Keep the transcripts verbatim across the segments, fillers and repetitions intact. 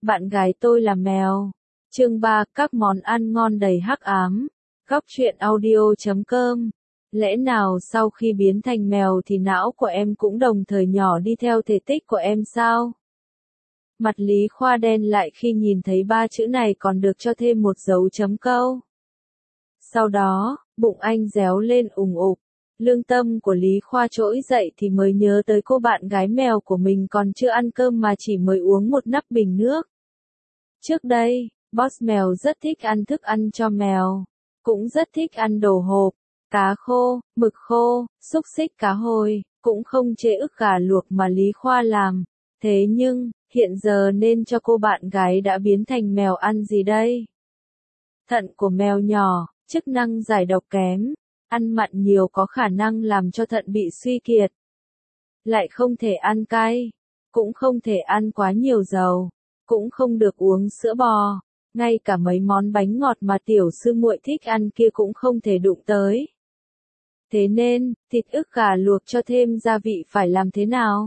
Bạn gái tôi là mèo. Chương ba, các món ăn ngon đầy hắc ám. Góc truyện audio chấm com. Lẽ nào sau khi biến thành mèo thì não của em cũng đồng thời nhỏ đi theo thể tích của em sao? Mặt Lý Khoa đen lại khi nhìn thấy ba chữ này còn được cho thêm một dấu chấm câu. Sau đó, bụng anh réo lên ùng ục. Lương tâm của Lý Khoa trỗi dậy thì mới nhớ tới cô bạn gái mèo của mình còn chưa ăn cơm mà chỉ mới uống một nắp bình nước. Trước đây, boss mèo rất thích ăn thức ăn cho mèo. Cũng rất thích ăn đồ hộp, cá khô, mực khô, xúc xích cá hồi, cũng không chê ức gà luộc mà Lý Khoa làm. Thế nhưng, hiện giờ nên cho cô bạn gái đã biến thành mèo ăn gì đây? Thận của mèo nhỏ, chức năng giải độc kém, ăn mặn nhiều có khả năng làm cho thận bị suy kiệt. Lại không thể ăn cay, cũng không thể ăn quá nhiều dầu, cũng không được uống sữa bò, ngay cả mấy món bánh ngọt mà tiểu sư muội thích ăn kia cũng không thể đụng tới. Thế nên, thịt ức gà luộc cho thêm gia vị phải làm thế nào?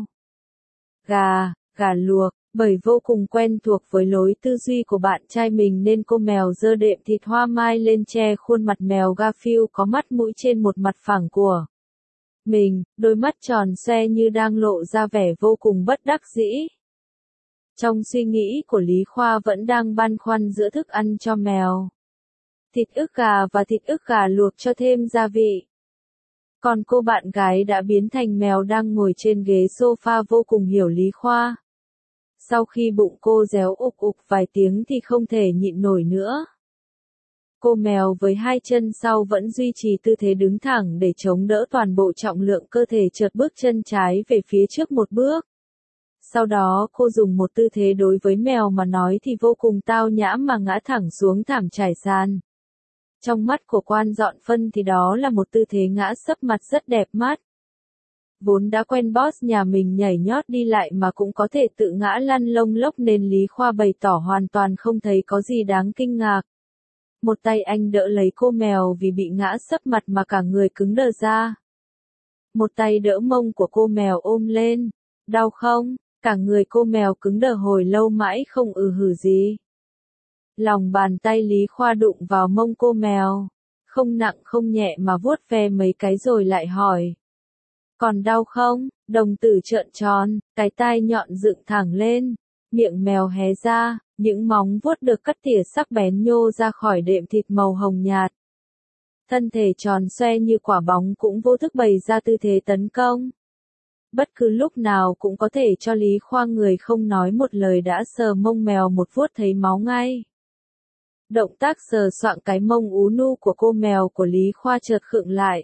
Gà, gà luộc, bởi vô cùng quen thuộc với lối tư duy của bạn trai mình nên cô mèo giơ đệm thịt hoa mai lên che khuôn mặt mèo Garfield có mắt mũi trên một mặt phẳng của mình, đôi mắt tròn xoe như đang lộ ra vẻ vô cùng bất đắc dĩ. Trong suy nghĩ của Lý Khoa vẫn đang băn khoăn giữa thức ăn cho mèo, thịt ức gà và thịt ức gà luộc cho thêm gia vị. Còn cô bạn gái đã biến thành mèo đang ngồi trên ghế sofa vô cùng hiểu Lý Khoa. Sau khi bụng cô réo ục ục vài tiếng thì không thể nhịn nổi nữa. Cô mèo với hai chân sau vẫn duy trì tư thế đứng thẳng để chống đỡ toàn bộ trọng lượng cơ thể chợt bước chân trái về phía trước một bước. Sau đó cô dùng một tư thế đối với mèo mà nói thì vô cùng tao nhã mà ngã thẳng xuống thảm trải sàn. Trong mắt của quan dọn phân thì đó là một tư thế ngã sấp mặt rất đẹp mắt. Vốn đã quen boss nhà mình nhảy nhót đi lại mà cũng có thể tự ngã lăn lông lốc nên Lý Khoa bày tỏ hoàn toàn không thấy có gì đáng kinh ngạc. Một tay anh đỡ lấy cô mèo vì bị ngã sấp mặt mà cả người cứng đờ ra. Một tay đỡ mông của cô mèo ôm lên. Đau không? Cả người cô mèo cứng đờ hồi lâu mãi không ừ hử gì. Lòng bàn tay Lý Khoa đụng vào mông cô mèo. Không nặng không nhẹ mà vuốt ve mấy cái rồi lại hỏi. Còn đau không? Đồng tử trợn tròn, cái tai nhọn dựng thẳng lên. Miệng mèo hé ra, những móng vuốt được cắt tỉa sắc bén nhô ra khỏi đệm thịt màu hồng nhạt. Thân thể tròn xoe như quả bóng cũng vô thức bày ra tư thế tấn công. Bất cứ lúc nào cũng có thể cho Lý Khoa người không nói một lời đã sờ mông mèo một vuốt thấy máu ngay. Động tác sờ soạng cái mông ú nu của cô mèo của Lý Khoa chợt khựng lại.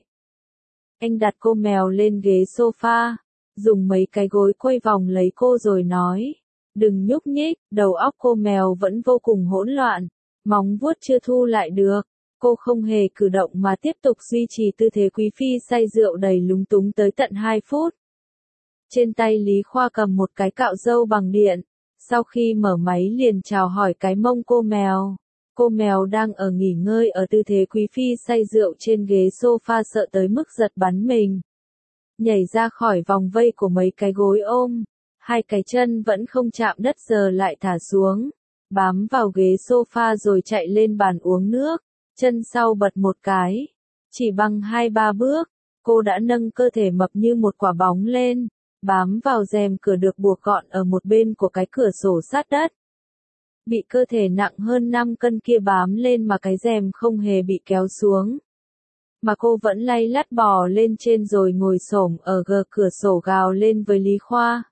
Anh đặt cô mèo lên ghế sofa, dùng mấy cái gối quay vòng lấy cô rồi nói. Đừng nhúc nhích, đầu óc cô mèo vẫn vô cùng hỗn loạn, móng vuốt chưa thu lại được. Cô không hề cử động mà tiếp tục duy trì tư thế quý phi say rượu đầy lúng túng tới tận hai phút. Trên tay Lý Khoa cầm một cái cạo râu bằng điện, sau khi mở máy liền chào hỏi cái mông cô mèo. Cô mèo đang ở nghỉ ngơi ở tư thế quý phi say rượu trên ghế sofa sợ tới mức giật bắn mình. Nhảy ra khỏi vòng vây của mấy cái gối ôm, hai cái chân vẫn không chạm đất giờ lại thả xuống, bám vào ghế sofa rồi chạy lên bàn uống nước, chân sau bật một cái. Chỉ bằng hai ba bước, cô đã nâng cơ thể mập như một quả bóng lên, bám vào rèm cửa được buộc gọn ở một bên của cái cửa sổ sát đất. Bị cơ thể nặng hơn năm cân kia bám lên mà cái rèm không hề bị kéo xuống. Mà cô vẫn lay lắt bò lên trên rồi ngồi xổm ở gờ cửa sổ gào lên với Lý Khoa.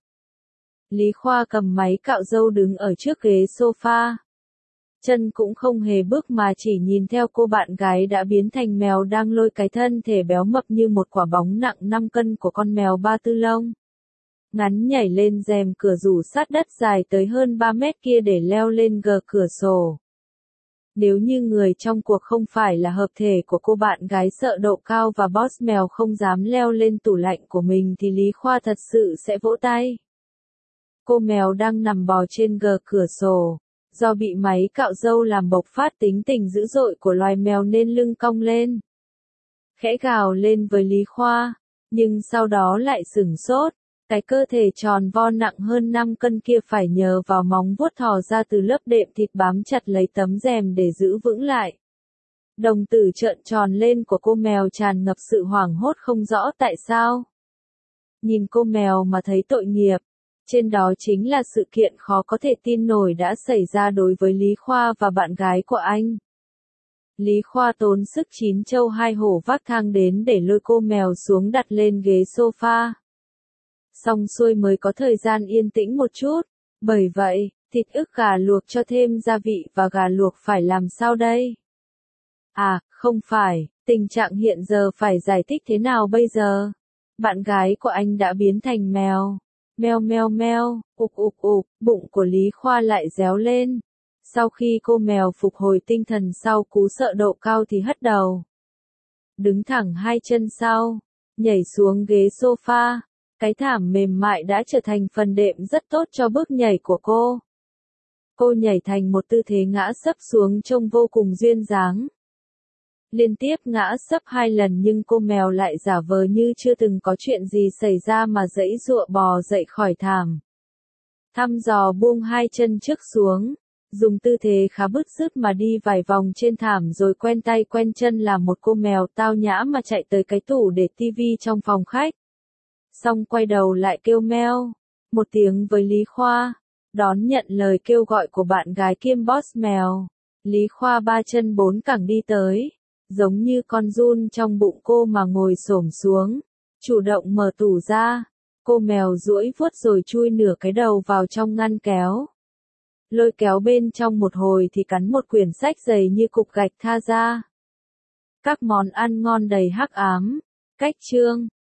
Lý Khoa cầm máy cạo râu đứng ở trước ghế sofa. Chân cũng không hề bước mà chỉ nhìn theo cô bạn gái đã biến thành mèo đang lôi cái thân thể béo mập như một quả bóng nặng năm cân của con mèo ba tư lông. Ngắn nhảy lên rèm cửa rủ sát đất dài tới hơn ba mét kia để leo lên gờ cửa sổ. Nếu như người trong cuộc không phải là hợp thể của cô bạn gái sợ độ cao và boss mèo không dám leo lên tủ lạnh của mình thì Lý Khoa thật sự sẽ vỗ tay. Cô mèo đang nằm bò trên gờ cửa sổ. Do bị máy cạo râu làm bộc phát tính tình dữ dội của loài mèo nên lưng cong lên. Khẽ gào lên với Lý Khoa, nhưng sau đó lại sửng sốt. Cái cơ thể tròn vo nặng hơn năm cân kia phải nhờ vào móng vuốt thò ra từ lớp đệm thịt bám chặt lấy tấm rèm để giữ vững lại. Đồng tử trợn tròn lên của cô mèo tràn ngập sự hoảng hốt không rõ tại sao. Nhìn cô mèo mà thấy tội nghiệp. Trên đó chính là sự kiện khó có thể tin nổi đã xảy ra đối với Lý Khoa và bạn gái của anh. Lý Khoa tốn sức chín châu hai hổ vác thang đến để lôi cô mèo xuống đặt lên ghế sofa. Xong xuôi mới có thời gian yên tĩnh một chút. Bởi vậy, thịt ức gà luộc cho thêm gia vị và gà luộc phải làm sao đây? À, không phải, tình trạng hiện giờ phải giải thích thế nào bây giờ? Bạn gái của anh đã biến thành mèo. Meo meo meo, ục ục ục, bụng của Lý Khoa lại réo lên. Sau khi cô mèo phục hồi tinh thần sau cú sợ độ cao thì hất đầu. Đứng thẳng hai chân sau, nhảy xuống ghế sofa. Cái thảm mềm mại đã trở thành phần đệm rất tốt cho bước nhảy của cô. Cô nhảy thành một tư thế ngã sấp xuống trông vô cùng duyên dáng. Liên tiếp ngã sấp hai lần nhưng cô mèo lại giả vờ như chưa từng có chuyện gì xảy ra mà giãy giụa bò dậy khỏi thảm. Thăm dò buông hai chân trước xuống, dùng tư thế khá bứt rứt mà đi vài vòng trên thảm rồi quen tay quen chân là một cô mèo tao nhã mà chạy tới cái tủ để tivi trong phòng khách. Xong quay đầu lại kêu meo một tiếng với Lý Khoa, đón nhận lời kêu gọi của bạn gái kiêm boss mèo. Lý Khoa ba chân bốn cẳng đi tới, giống như con giun trong bụng cô mà ngồi xổm xuống, chủ động mở tủ ra. Cô mèo duỗi vuốt rồi chui nửa cái đầu vào trong ngăn kéo. Lôi kéo bên trong một hồi thì cắn một quyển sách dày như cục gạch tha ra. Các món ăn ngon đầy hắc ám. Cách chương